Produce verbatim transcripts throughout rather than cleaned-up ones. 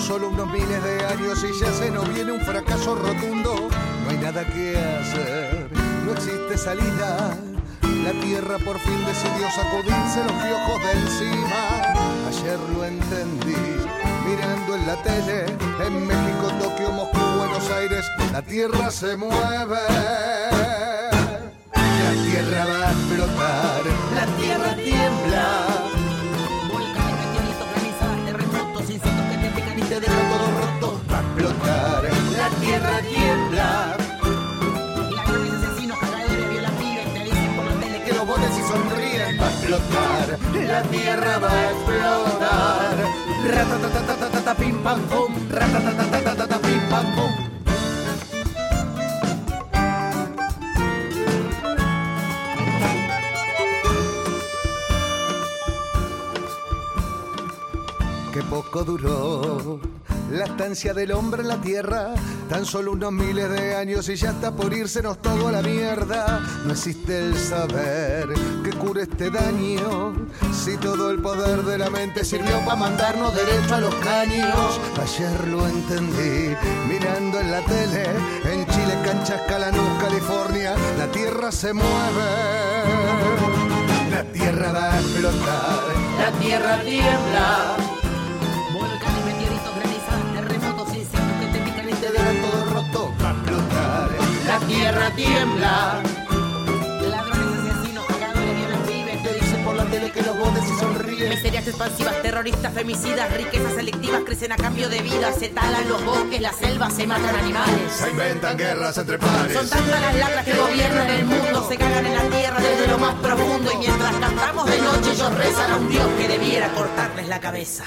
solo unos miles de años y ya se nos viene un fracaso rotundo. No hay nada que hacer, no existe salida. La tierra por fin decidió sacudirse los piojos de encima. Ayer lo entendí, mirando en la tele, en México, Tokio, Moscú, Buenos Aires, la tierra se mueve. La tierra va a explotar, la tierra tiembla. Volcanes, meteoritos, granizadas, terremotos, insectos que te pican y te dejan Deja todo roto, va a explotar, la tierra tiembla. ladrones, asesinos, cagadores, violan pibes, te dicen por la tele Que los botes y sonríen, va a explotar, la tierra va a explotar. Ratatatatata, pim pam pum, ratatatatata, pim pam pum. Qué poco duró la estancia del hombre en la tierra, tan solo unos miles de años y ya está por irsenos todo a la mierda. No existe el saber que cure este daño, si todo el poder de la mente sirvió para mandarnos derecho a los caños. Ayer lo entendí, mirando en la tele, en Chile, Canchas, Calanús, California, la tierra se mueve. La tierra va a explotar, la tierra tiembla. volcanes, meteoritos, granizadas, terremotos, insectos que te pican y te Te dejan dejan todo roto, va a explotar, la tierra tiembla. ladrones, asesinos, cagadores, violan pibes, Te dicen por la tele que los botes y sonríen. miserias expansivas, terroristas, femicidas, riquezas selectivas crecen a cambio de vida, se talan los bosques, las selvas, se matan animales. Se inventan guerras entre pares. Son tantas las lacras que gobiernan el mundo, se cagan en la tierra desde lo más profundo, y mientras cantamos de noche ellos rezan a un dios que debiera cortarles la cabeza.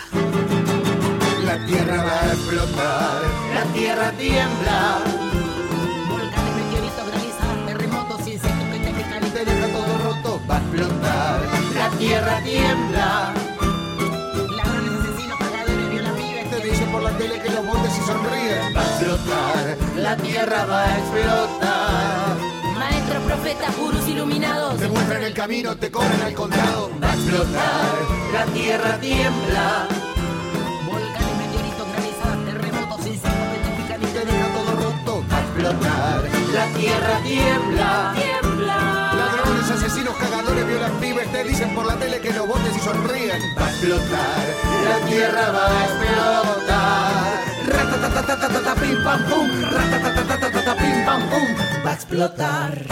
La tierra va a explotar, la tierra tiembla. Volcanes, meteoritos, granizadas, terremotos, insectos que te pican y Te te deja todo roto, va a explotar, la tierra tiembla. ladrones, asesinos, cagadores, violan pibes, Te dicen por la tele que los botes y sonríen. Va a explotar, la tierra va a explotar. maestros, profetas, gurús iluminados, Te muestran el camino, te cobran al contado. Va a explotar, la tierra tiembla. volcanes, meteoritos, granizadas, terremotos, insectos que te pican y Te te deja todo roto, va a explotar, la tierra tiembla. tiembla. Ladrones, asesinos, cagadores, violan pibes, te dicen por la tele que los botes y sonríen. Va a explotar, la tierra va a explotar. Ratatatatata, pim pam pum, ratatatatata, pim pam pum, va a explotar.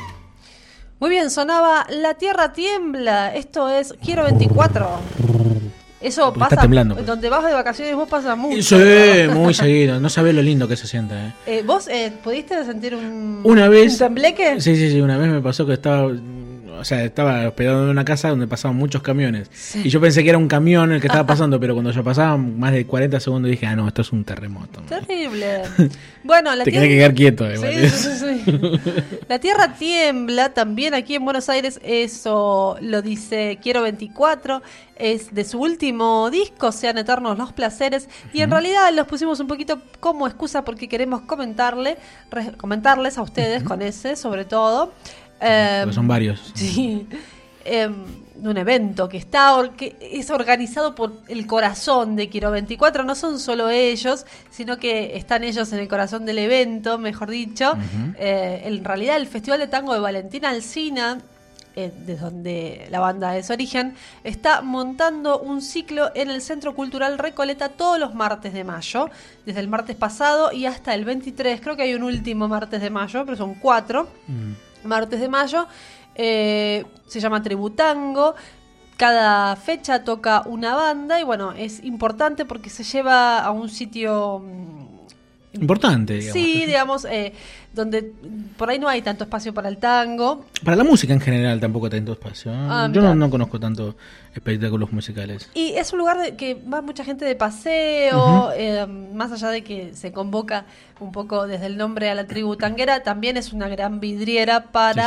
Muy bien, sonaba La Tierra Tiembla. Esto es Quiero veinticuatro. Eso Porque pasa está temblando, pues. donde vas de vacaciones, vos pasa mucho. Sí, muy seguido. No sabés lo lindo que se siente. ¿eh? Eh, ¿Vos eh, pudiste sentir un, Una vez. un tembleque? Sí, sí, sí. Una vez me pasó que estaba. O sea, estaba hospedado en una casa donde pasaban muchos camiones. Sí. Y yo pensé que era un camión el que estaba pasando, pero cuando ya pasaban más de cuarenta segundos dije, ah, no, esto es un terremoto. Terrible. Bueno, la Te tierra... quedé que quedar quieto. eh, Sí, ¿vale? sí, sí, sí. La Tierra tiembla también aquí en Buenos Aires, eso lo dice Quiero veinticuatro, es de su último disco, Sean Eternos los Placeres, y en realidad los pusimos un poquito como excusa porque queremos comentarle, re- comentarles a ustedes con ese sobre todo. Eh, Porque son varios. Sí. Eh, de un evento que está or- que es organizado por el corazón de Quiero veinticuatro. No son solo ellos, sino que están ellos en el corazón del evento, mejor dicho. Ujú. Eh, en realidad, el Festival de Tango de Valentina Alsina, eh, de donde la banda es origen, está montando un ciclo en el Centro Cultural Recoleta todos los martes de mayo, desde el martes pasado y hasta el veintitrés. Creo que hay un último martes de mayo, pero son cuatro Mm. martes de mayo. Eh, se llama Tributango. Cada fecha toca una banda y bueno, es importante porque se lleva a un sitio mm, Importante, digamos. sí, digamos, eh, donde por ahí no hay tanto espacio para el tango. Para la música en general tampoco tanto espacio. ¿eh? Ah, Yo mira. no, no conozco tanto espectáculos musicales. Y es un lugar de que va mucha gente de paseo, eh, más allá de que se convoca un poco desde el nombre a la tribu tanguera, también es una gran vidriera para Sí, sí.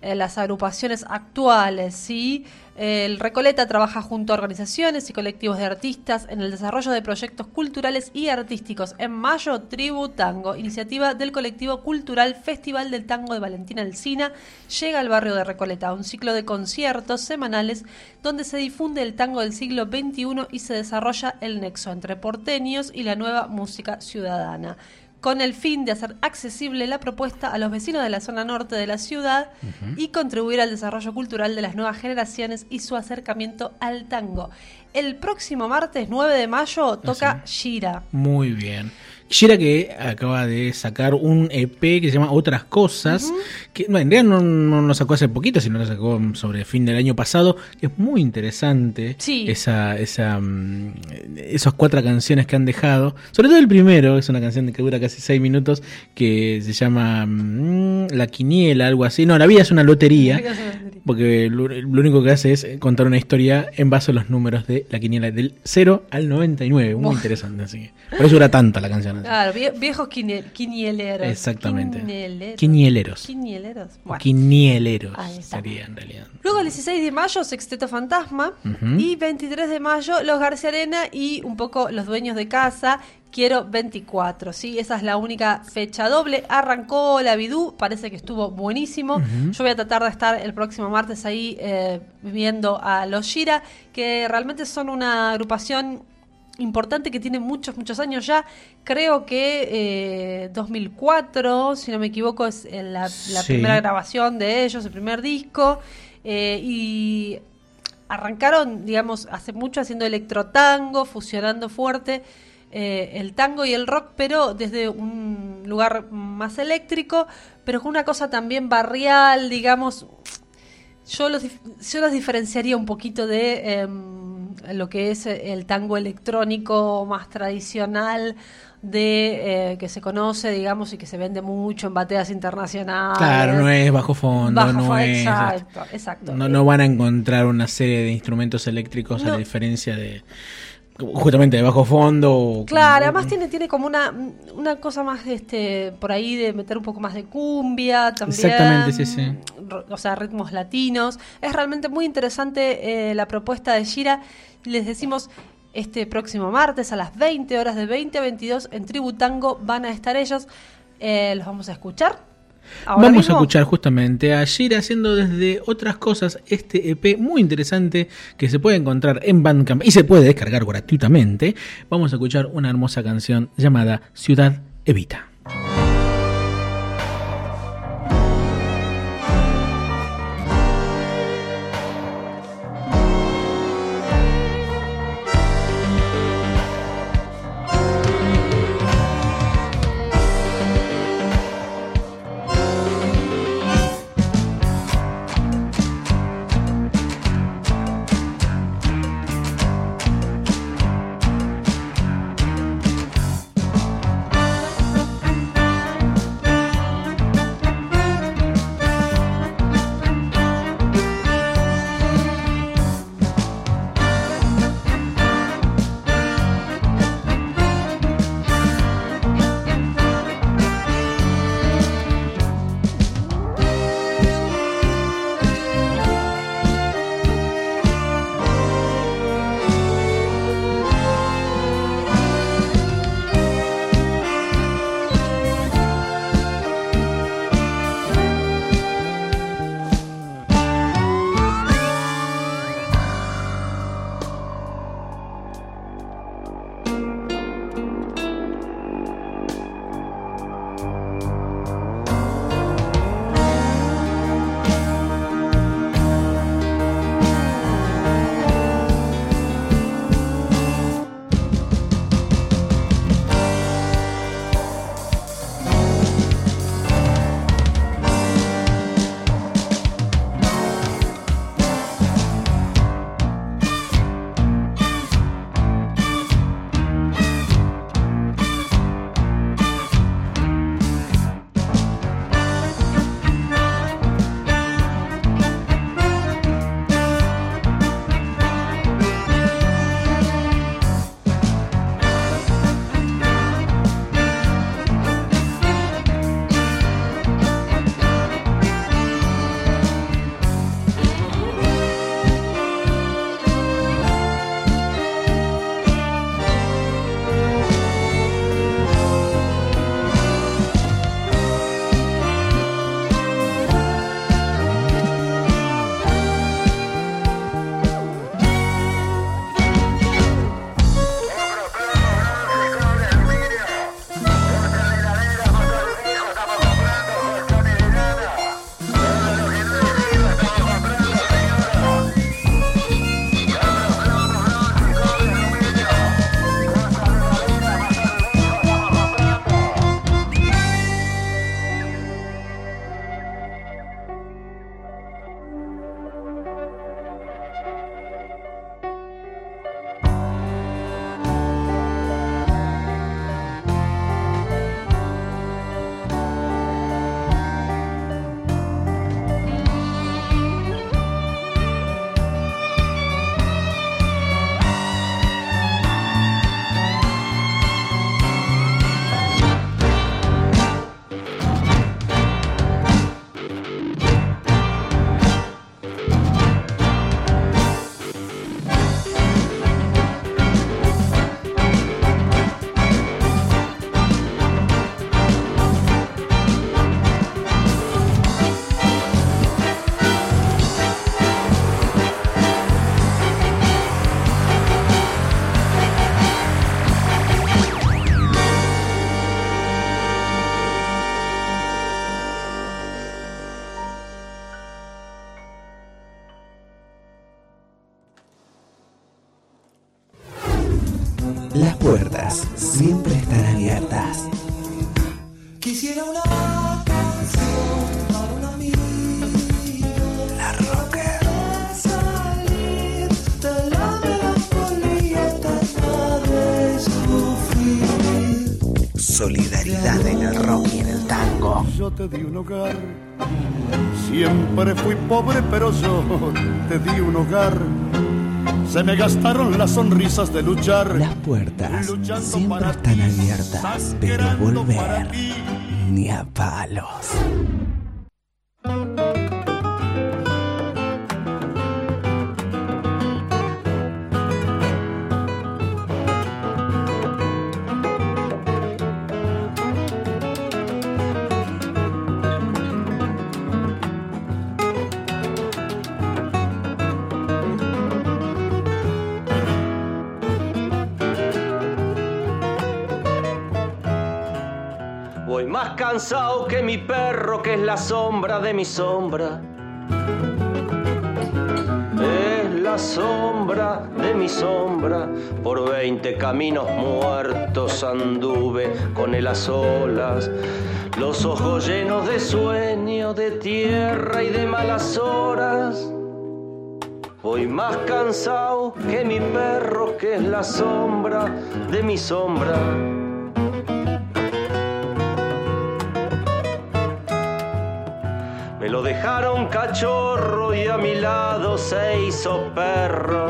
eh, las agrupaciones actuales, ¿sí? El Recoleta trabaja junto a organizaciones y colectivos de artistas en el desarrollo de proyectos culturales y artísticos. En mayo, Tribu Tango, iniciativa del colectivo cultural Festival del Tango de Valentina Alsina, llega al barrio de Recoleta, un ciclo de conciertos semanales donde se difunde el tango del siglo veintiuno y se desarrolla el nexo entre porteños y la nueva música ciudadana, con el fin de hacer accesible la propuesta a los vecinos de la zona norte de la ciudad uh-huh. y contribuir al desarrollo cultural de las nuevas generaciones y su acercamiento al tango. El próximo martes nueve de mayo toca Gira. Muy bien. Gira, que acaba de sacar un E P que se llama Otras Cosas, uh-huh. que no, en realidad no, no lo sacó hace poquito, sino lo sacó sobre el fin del año pasado. Es muy interesante sí. esa, esa, um, esas cuatro canciones que han dejado. Sobre todo el primero, es una canción que dura casi seis minutos, que se llama um, La Quiniela, algo así. No, La Vida es una lotería, porque lo, lo único que hace es contar una historia en base a los números de la quiniela, del cero al noventa y nueve. Muy oh. interesante, así que por eso dura tanta la canción. Claro, vie- viejos quine- quinieleros. Exactamente. Quinieleros. Quinieleros. Quinieleros. Bueno. Quinieleros sería en realidad. Luego el dieciséis de mayo, Sexteto Fantasma. Uh-huh. Y veintitrés de mayo, los García Arena y un poco los dueños de casa. Quiero veinticuatro, ¿sí? Esa es la única fecha doble. Arrancó la Bidú, parece que estuvo buenísimo. Uh-huh. Yo voy a tratar de estar el próximo martes ahí eh, viendo a los Gira, que realmente son una agrupación importante que tiene muchos, muchos años ya. Creo que eh, dos mil cuatro, si no me equivoco, es la, la sí. primera grabación de ellos, el primer disco. Eh, y arrancaron, digamos, hace mucho haciendo electrotango, fusionando fuerte eh, el tango y el rock, pero desde un lugar más eléctrico, pero con una cosa también barrial, digamos. Yo los, yo los diferenciaría un poquito de eh, lo que es el tango electrónico más tradicional, de eh, que se conoce, digamos, y que se vende mucho en bateas internacionales. Claro, no es bajo fondo, bajo no fondo, es. Exacto, exacto. No, no van a encontrar una serie de instrumentos eléctricos no. a la diferencia de justamente de bajo fondo. Claro, además tiene tiene como una una cosa más este por ahí de meter un poco más de cumbia también. Exactamente, sí, sí. O sea, ritmos latinos. Es realmente muy interesante eh, la propuesta de Gira. Les decimos, este próximo martes a las veinte horas, de veinte a veintidós, en Tribu Tango van a estar ellos. Eh, los vamos a escuchar. Ahora Vamos mismo. a escuchar justamente a Gira haciendo desde Otras Cosas este E P muy interesante que se puede encontrar en Bandcamp y se puede descargar gratuitamente. Vamos a escuchar una hermosa canción llamada Ciudad Evita. Las puertas siempre están abiertas. Quisiera una canción para un amigo. La Rocker. Salir de la melancolía eterna de sufrir. Solidaridad en el rock y en el tango. Yo te di un hogar. Siempre fui pobre, pero yo te di un hogar. Se me gastaron las sonrisas de luchar. Las puertas siempre están abiertas, pero volver ni a palos. Voy más cansado que mi perro, que es la sombra de mi sombra. Es la sombra de mi sombra. Por veinte caminos muertos anduve con él a solas. Los ojos llenos de sueño, de tierra y de malas horas. Voy más cansado que mi perro, que es la sombra de mi sombra. Me lo dejaron cachorro y a mi lado se hizo perro.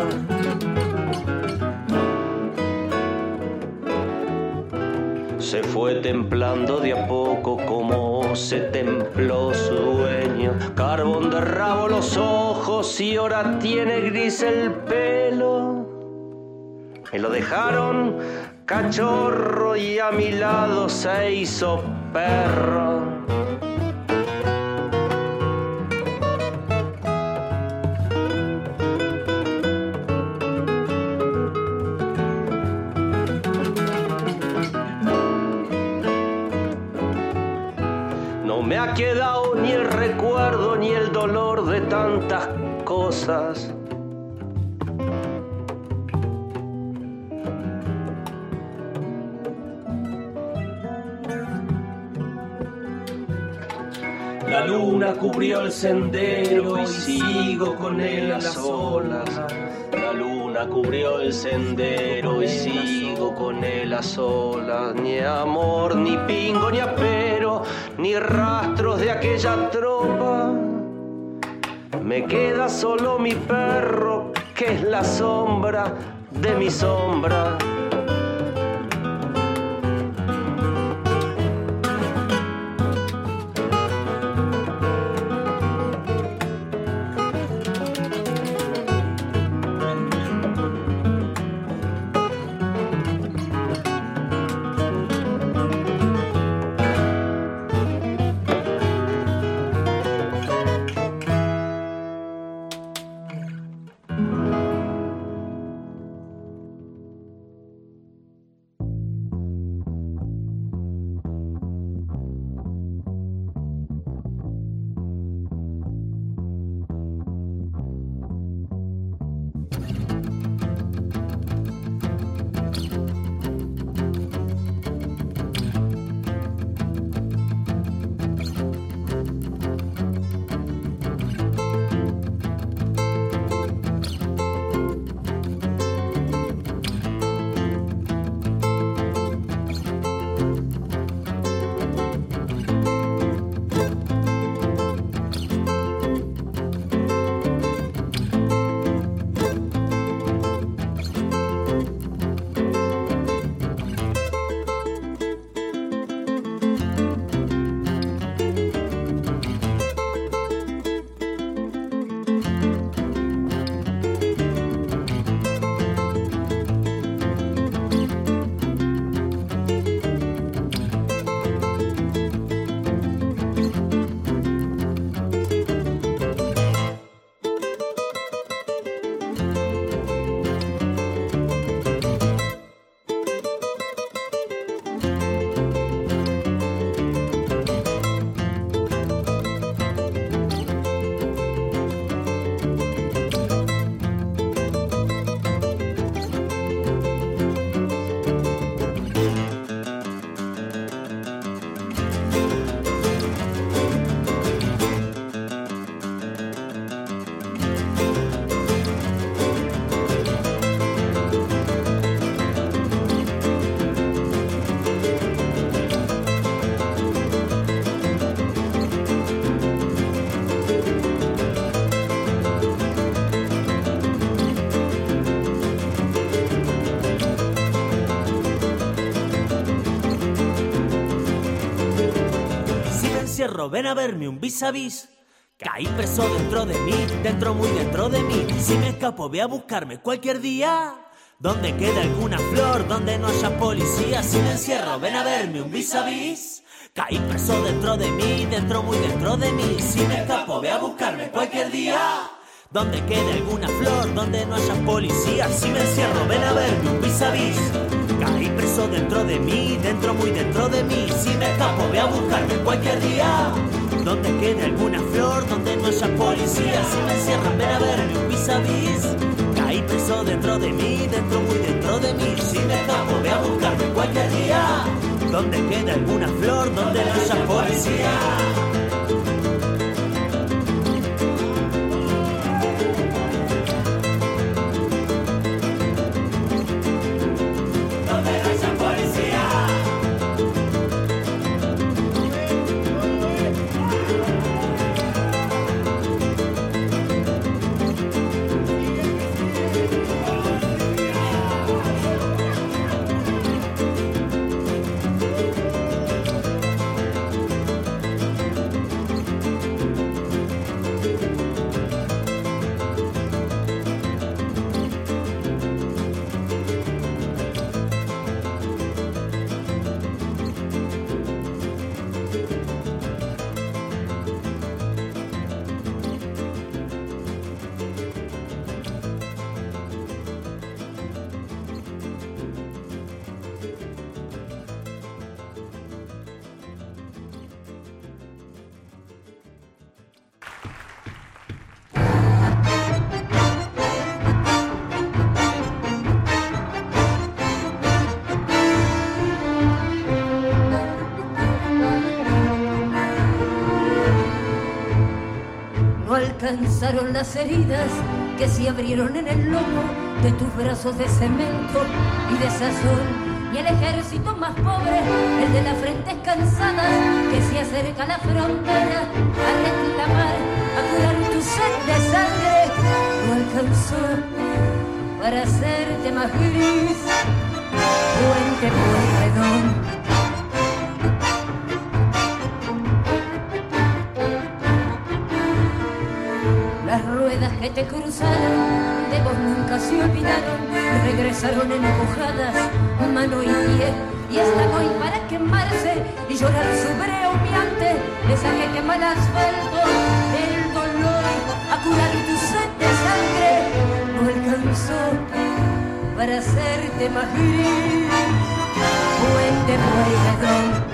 Se fue templando de a poco como se templó su dueño. Carbón de rabo los ojos y ahora tiene gris el pelo. Me lo dejaron cachorro y a mi lado se hizo perro. No me ha quedado ni el recuerdo ni el dolor de tantas cosas. La luna cubrió el sendero y sigo con él a solas. La luna cubrió el sendero y sigo con él a solas. Ni amor, ni pingo, ni apero, ni rastros de aquella tropa. Me queda solo mi perro, que es la sombra de mi sombra. encierro, ven a verme un vis a vis. Caí preso dentro de mí, dentro muy dentro de mí. Si me escapo, ve a buscarme cualquier día. Donde quede alguna flor, donde no haya policía. Si me encierro, ven a verme un vis a vis. Caí preso dentro de mí, dentro muy dentro de mí. Si me escapo, ve a buscarme cualquier día. Donde quede alguna flor, donde no haya policía. Si me encierro, ven a verme un vis a vis. Caí preso dentro de mí, dentro muy dentro de mí. Si me escapo, ve a buscarme cualquier día. Donde quede alguna flor, donde no haya policía. Si me encierran, ven a verme un vis a vis. Caí preso dentro de mí, dentro muy dentro de mí. Si me escapo, ve a buscarme cualquier día. Donde quede alguna flor, donde no haya policía. Alcanzaron las heridas que se abrieron en el lomo de tus brazos de cemento y de sazón. Y el ejército más pobre, el de las frentes cansadas, que se acerca a la frontera a reclamar, a curar tu sed de sangre, no alcanzó para hacerte más gris. Puente Pueyrredón. Las ruedas que te cruzaron, de vos nunca se olvidaron, regresaron empujadas, mano y pie, y están hoy para quemarse y llorar su breo humeante, esa que quema el asfalto, el dolor, a curar tu sed de sangre, no alcanzó para hacerte más gris. Puente Pueyrredón.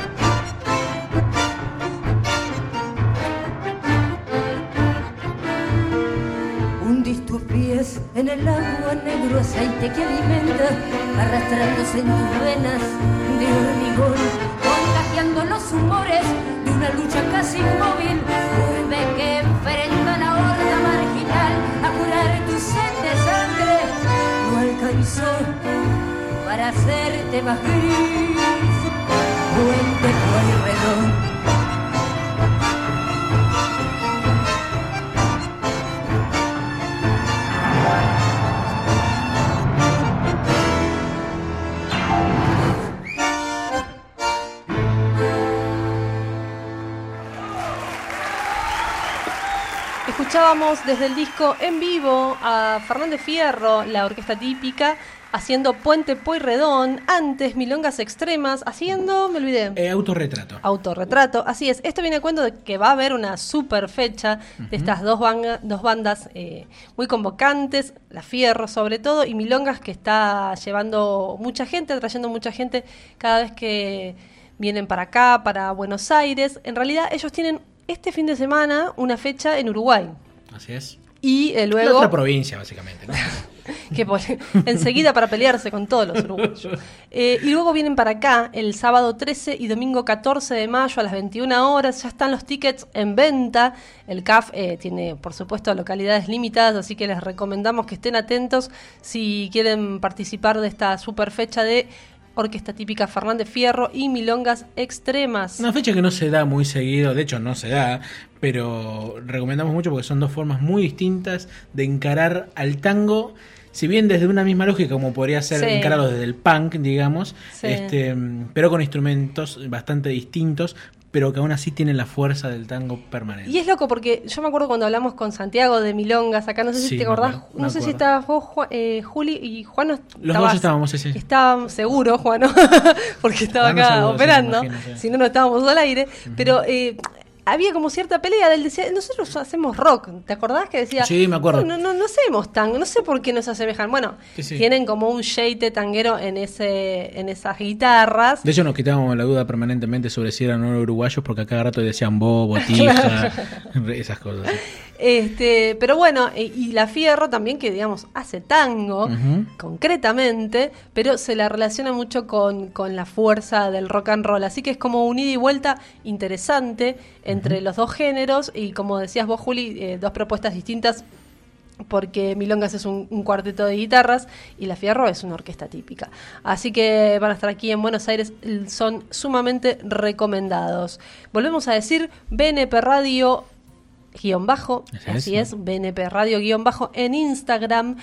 Tus pies en el agua, negro aceite que alimenta, arrastrándose en tus venas de hormigón, contagiando los humores de una lucha casi inmóvil, urbe que enfrenta la horda marginal, a curar tu sed de sangre, no alcanzó para hacerte más gris. Puente Pueyrredón. Escuchábamos desde el disco en vivo a Fernández Fierro, la orquesta típica, haciendo Puente Pueyrredón, antes Milongas Extremas, haciendo, me olvidé. Eh, autorretrato. Autorretrato, así es. Esto viene a cuento de que va a haber una super fecha de uh-huh. estas dos, banga, dos bandas eh, muy convocantes, la Fierro sobre todo, y Milongas, que está llevando mucha gente, trayendo mucha gente cada vez que vienen para acá, para Buenos Aires. En realidad ellos tienen este fin de semana una fecha en Uruguay. Así es. Y eh, luego... La otra provincia, básicamente, ¿no? que por, enseguida para pelearse con todos los uruguayos. Eh, y luego vienen para acá el sábado trece y domingo catorce de mayo a las veintiuna horas. Ya están los tickets en venta. El C A F eh, tiene, por supuesto, localidades limitadas, así que les recomendamos que estén atentos si quieren participar de esta super fecha de Orquesta Típica Fernández Fierro y Milongas Extremas. Una fecha que no se da muy seguido, de hecho no se da, pero recomendamos mucho porque son dos formas muy distintas de encarar al tango, si bien desde una misma lógica como podría ser sí. encararlo desde el punk, digamos, sí. este, pero con instrumentos bastante distintos pero que aún así tiene la fuerza del tango permanente. Y es loco porque yo me acuerdo cuando hablamos con Santiago de Milongas acá, no sé si Sí, te me acordás, acuerdo, no me sé si acuerdo. estabas vos, Ju- eh, Juli y Juan. No Los dos estábamos, sí, sí. Estábamos seguro, Juan, ¿no? Porque estaba Juan no acá seguro, sí, operando, me imagino, sí. si no, no estábamos al aire. Pero eh, había como cierta pelea. Él decía, nosotros hacemos rock. ¿Te acordás que decía? Sí, me acuerdo. No, no, no hacemos tango, no sé por qué nos asemejan. Bueno, Sí, sí. tienen como un sheite tanguero en ese en esas guitarras. De hecho, nos quitábamos la duda permanentemente sobre si eran o no uruguayos, porque a cada rato decían bobo, tija, esas cosas. ¿Sí? Este, pero bueno, e- y la Fierro también, que digamos, hace tango, Ujú. concretamente, pero se la relaciona mucho con, con la fuerza del rock and roll. Así que es como un ida y vuelta interesante entre los dos géneros, y como decías vos, Juli, eh, dos propuestas distintas, porque Milongas es un, un cuarteto de guitarras y La Fierro es una orquesta típica. Así que van a estar aquí en Buenos Aires, l- son sumamente recomendados. Volvemos a decir, B N P Radio guión bajo, Es así eso. es, B N P Radio guión bajo en Instagram,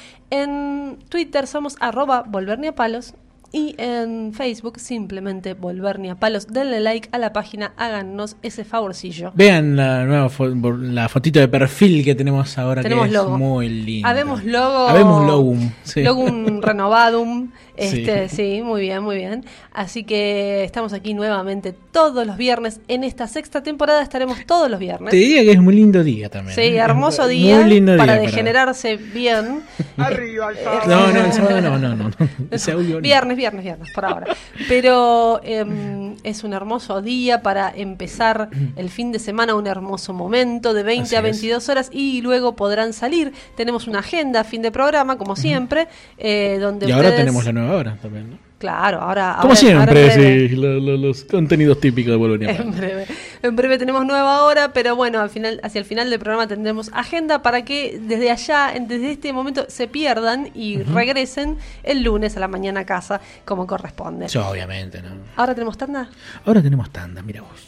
en Twitter somos arroba volverniapalos, y en Facebook simplemente volverniapalos. Denle like a la página, háganos ese favorcillo. Vean la nueva fo- la fotito de perfil que tenemos ahora, Tenemos que logo. es muy linda. Habemos logo. Habemos logum. Sí. Logum renovadum. Este, Sí. sí. muy bien, muy bien. Así que estamos aquí nuevamente todos los viernes. En esta sexta temporada estaremos todos los viernes. Te diría que es un lindo día también. Sí, ¿eh? hermoso Es día muy lindo para día degenerarse bien. Arriba el sábado. No, no, el sábado no, no, no. no. Ese audio no. Viernes, viernes, viernes, por ahora. Pero em, es un hermoso día para empezar el fin de semana, un hermoso momento de veinte Así a es. veintidós horas, y luego podrán salir. Tenemos una agenda, fin de programa, como siempre, eh, donde Y ahora ustedes- tenemos la nueva hora también, ¿no? Claro, ahora... Como ahora- siempre, ahora en breve. sí, lo- lo- los contenidos típicos de Volver En breve. En breve tenemos nueva hora, pero bueno, al final, hacia el final del programa tendremos agenda para que desde allá, en- desde este momento, se pierdan y regresen el lunes a la mañana a casa, como corresponde. Sí, obviamente, ¿no? Ahora tenemos tanda. Ahora tenemos tanda, mira vos.